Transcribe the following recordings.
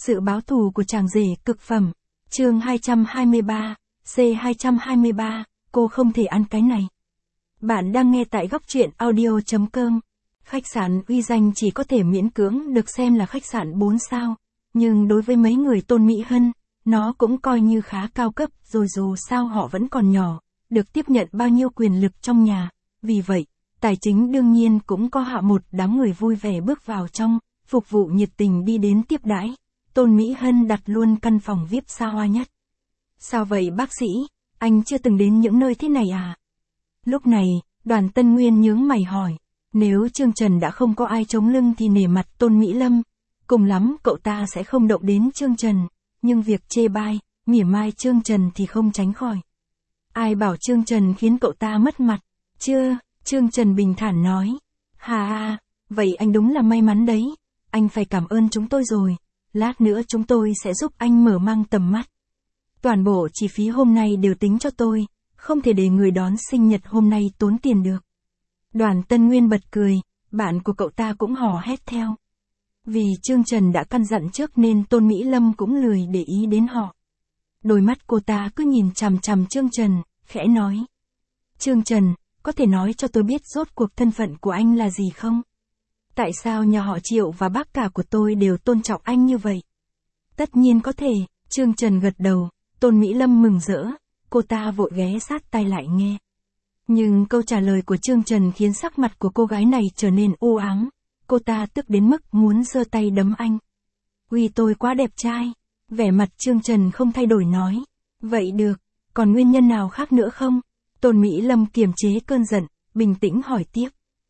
Sự báo thù của chàng rể cực phẩm. Chương 223, C223, cô không thể ăn cái này. Bạn đang nghe tại góc truyện audio.com. Khách sạn uy danh chỉ có thể miễn cưỡng được xem là khách sạn 4 sao, nhưng đối với mấy người Tôn Mỹ Hân, nó cũng coi như khá cao cấp rồi, dù sao họ vẫn còn nhỏ, được tiếp nhận bao nhiêu quyền lực trong nhà, vì vậy, tài chính đương nhiên cũng có hạ một đám người vui vẻ bước vào trong, phục vụ nhiệt tình đi đến tiếp đãi. Tôn Mỹ Hân đặt luôn căn phòng VIP xa hoa nhất. Sao vậy bác sĩ, anh chưa từng đến những nơi thế này à? Lúc này, Đoàn Tân Nguyên nhướng mày hỏi. Nếu Trương Trần đã không có ai chống lưng thì nể mặt Tôn Mỹ Lâm, cùng lắm cậu ta sẽ không động đến Trương Trần, nhưng việc chê bai, mỉa mai Trương Trần thì không tránh khỏi. Ai bảo Trương Trần khiến cậu ta mất mặt? Chưa, Trương Trần bình thản nói. Hà, vậy anh đúng là may mắn đấy, anh phải cảm ơn chúng tôi rồi, lát nữa chúng tôi sẽ giúp anh mở mang tầm mắt. Toàn bộ chi phí hôm nay đều tính cho tôi, không thể để người đón sinh nhật hôm nay tốn tiền được. Đoàn Tân Nguyên bật cười, bạn của cậu ta cũng hò hét theo. Vì Trương Trần đã căn dặn trước nên Tôn Mỹ Lâm cũng lười để ý đến họ. Đôi mắt cô ta cứ nhìn chằm chằm Trương Trần, khẽ nói. Trương Trần, có thể nói cho tôi biết rốt cuộc thân phận của anh là gì không? Tại sao nhà họ Triệu và bác cả của tôi đều tôn trọng anh như vậy? Tất nhiên có thể, Trương Trần gật đầu, Tôn Mỹ Lâm mừng rỡ, cô ta vội ghé sát tai lại nghe. Nhưng câu trả lời của Trương Trần khiến sắc mặt của cô gái này trở nên u ám, cô ta tức đến mức muốn giơ tay đấm anh. Uy tôi quá đẹp trai, vẻ mặt Trương Trần không thay đổi nói. Vậy được, còn nguyên nhân nào khác nữa không? Tôn Mỹ Lâm kiềm chế cơn giận, bình tĩnh hỏi tiếp.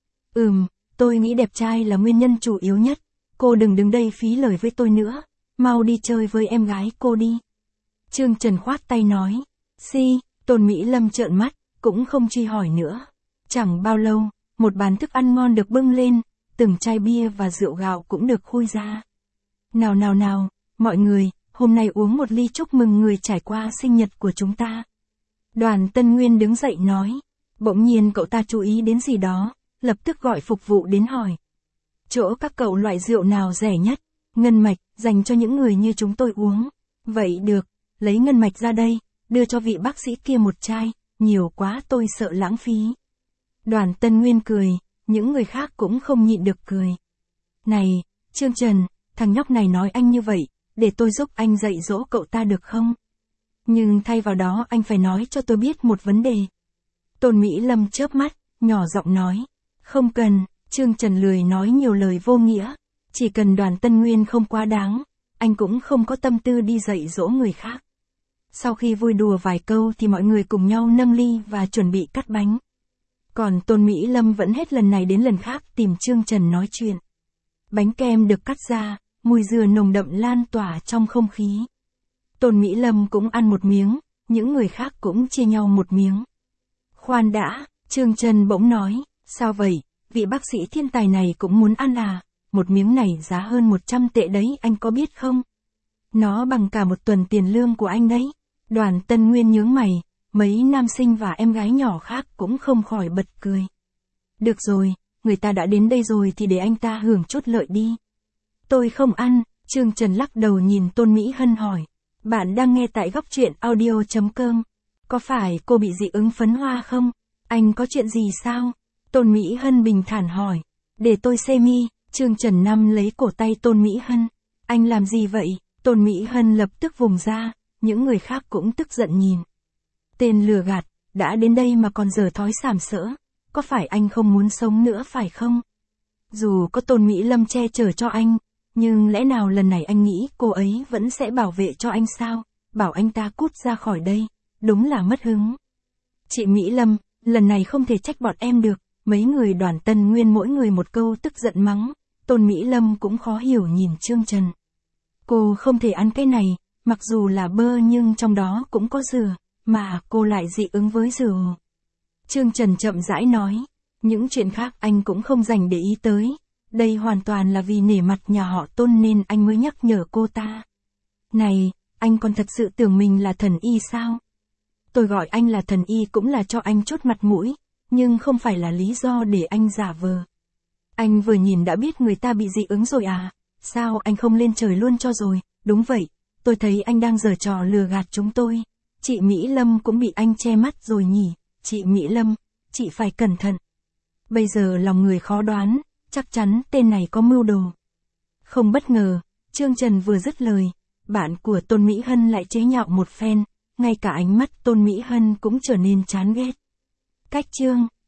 Tôi nghĩ đẹp trai là nguyên nhân chủ yếu nhất, cô đừng đứng đây phí lời với tôi nữa, mau đi chơi với em gái cô đi. Trương Trần khoát tay nói. Tôn Mỹ Lâm trợn mắt, cũng không truy hỏi nữa. Chẳng bao lâu, một bàn thức ăn ngon được bưng lên, từng chai bia và rượu gạo cũng được khui ra. Nào, mọi người, hôm nay uống một ly chúc mừng người trải qua sinh nhật của chúng ta. Đoàn Tân Nguyên đứng dậy nói. Bỗng nhiên cậu ta chú ý đến gì đó, lập tức gọi phục vụ đến hỏi. Chỗ các cậu loại rượu nào rẻ nhất? Ngân mạch, dành cho những người như chúng tôi uống. Vậy được, lấy ngân mạch ra đây, đưa cho vị bác sĩ kia một chai, nhiều quá tôi sợ lãng phí. Đoàn Tân Nguyên cười, những người khác cũng không nhịn được cười. Này, Trương Trần, thằng nhóc này nói anh như vậy, để tôi giúp anh dạy dỗ cậu ta được không? Nhưng thay vào đó anh phải nói cho tôi biết một vấn đề. Tôn Mỹ Lâm chớp mắt, nhỏ giọng nói. Không cần, Trương Trần lười nói nhiều lời vô nghĩa, chỉ cần Đoàn Tân Nguyên không quá đáng, anh cũng không có tâm tư đi dạy dỗ người khác. Sau khi vui đùa vài câu thì mọi người cùng nhau nâng ly và chuẩn bị cắt bánh. Còn Tôn Mỹ Lâm vẫn hết lần này đến lần khác tìm Trương Trần nói chuyện. Bánh kem được cắt ra, mùi dừa nồng đậm lan tỏa trong không khí. Tôn Mỹ Lâm cũng ăn một miếng, những người khác cũng chia nhau một miếng. Khoan đã, Trương Trần bỗng nói, sao vậy, vị bác sĩ thiên tài này cũng muốn ăn à, một miếng này giá hơn 100 tệ đấy anh có biết không? Nó bằng cả một tuần tiền lương của anh đấy. Đoàn Tân Nguyên nhướng mày, mấy nam sinh và em gái nhỏ khác cũng không khỏi bật cười. Được rồi, người ta đã đến đây rồi thì để anh ta hưởng chút lợi đi. Tôi không ăn, Trương Trần lắc đầu nhìn Tôn Mỹ Hân hỏi. Bạn đang nghe tại góc truyện audio.com. Có phải cô bị dị ứng phấn hoa không? Anh có chuyện gì sao? Tôn Mỹ Hân bình thản hỏi. Để tôi xem mi, Trương Trần nắm lấy cổ tay Tôn Mỹ Hân. Anh làm gì vậy? Tôn Mỹ Hân lập tức vùng ra, những người khác cũng tức giận nhìn. Tên lừa gạt, đã đến đây mà còn giở thói sàm sỡ, có phải anh không muốn sống nữa phải không? Dù có Tôn Mỹ Lâm che chở cho anh, nhưng lẽ nào lần này anh nghĩ cô ấy vẫn sẽ bảo vệ cho anh sao? Bảo anh ta cút ra khỏi đây, đúng là mất hứng. Chị Mỹ Lâm, lần này không thể trách bọn em được, mấy người Đoàn Tân Nguyên mỗi người một câu tức giận mắng, Tôn Mỹ Lâm cũng khó hiểu nhìn Trương Trần. Cô không thể ăn cái này, mặc dù là bơ nhưng trong đó cũng có dừa, mà cô lại dị ứng với dừa. Trương Trần chậm rãi nói, những chuyện khác anh cũng không dành để ý tới, đây hoàn toàn là vì nể mặt nhà họ Tôn nên anh mới nhắc nhở cô ta. Này, anh còn thật sự tưởng mình là thần y sao? Tôi gọi anh là thần y cũng là cho anh chút mặt mũi, nhưng không phải là lý do để anh giả vờ. Anh vừa nhìn đã biết người ta bị dị ứng rồi à? Sao anh không lên trời luôn cho rồi, Đúng vậy, tôi thấy anh đang giở trò lừa gạt chúng tôi. Chị Mỹ Lâm cũng bị anh che mắt rồi nhỉ, chị Mỹ Lâm, chị phải cẩn thận. Bây giờ lòng người khó đoán, chắc chắn tên này có mưu đồ. Không bất ngờ, Trương Trần vừa dứt lời, bạn của Tôn Mỹ Hân lại chế nhạo một phen, ngay cả ánh mắt Tôn Mỹ Hân cũng trở nên chán ghét. Cách Trương